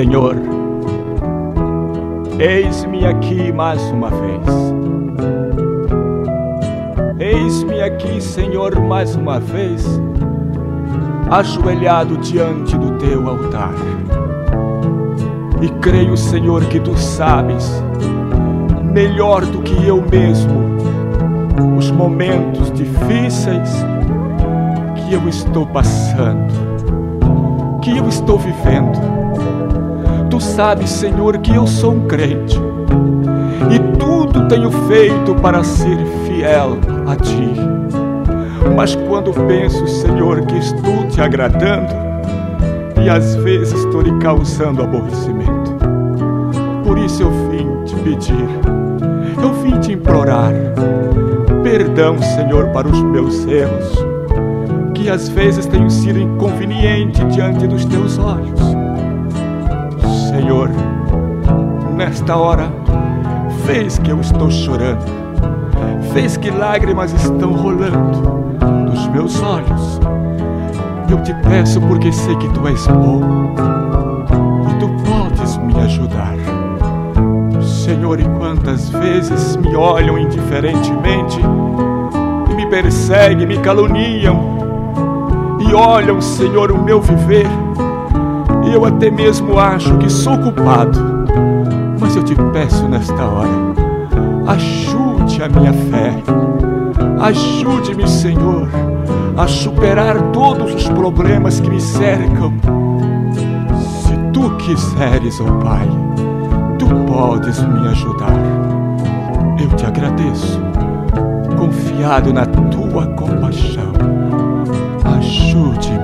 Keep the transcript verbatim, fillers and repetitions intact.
Senhor, eis-me aqui mais uma vez. Eis-me aqui, Senhor, mais uma vez, ajoelhado diante do teu altar. E creio, Senhor, que tu sabes, melhor do que eu mesmo, os momentos difíceis que eu estou passando, que eu estou vivendo. Tu sabes, Senhor, que eu sou um crente e tudo tenho feito para ser fiel a Ti. Mas quando penso, Senhor, que estou Te agradando e às vezes estou lhe causando aborrecimento, por isso eu vim Te pedir, eu vim Te implorar perdão, Senhor, para os meus erros, que às vezes tenho sido inconveniente diante dos Teus olhos. Senhor, nesta hora, vês que eu estou chorando, vês que lágrimas estão rolando dos meus olhos. Eu te peço porque sei que Tu és bom e Tu podes me ajudar. Senhor, e quantas vezes me olham indiferentemente e me perseguem, me caluniam e olham, Senhor, o meu viver, e eu até mesmo acho que sou culpado. Mas eu te peço nesta hora, ajude a minha fé, ajude-me, Senhor, a superar todos os problemas que me cercam. Se Tu quiseres, ó Pai, Tu podes me ajudar. Eu te agradeço, confiado na Tua compaixão. Ajude-me.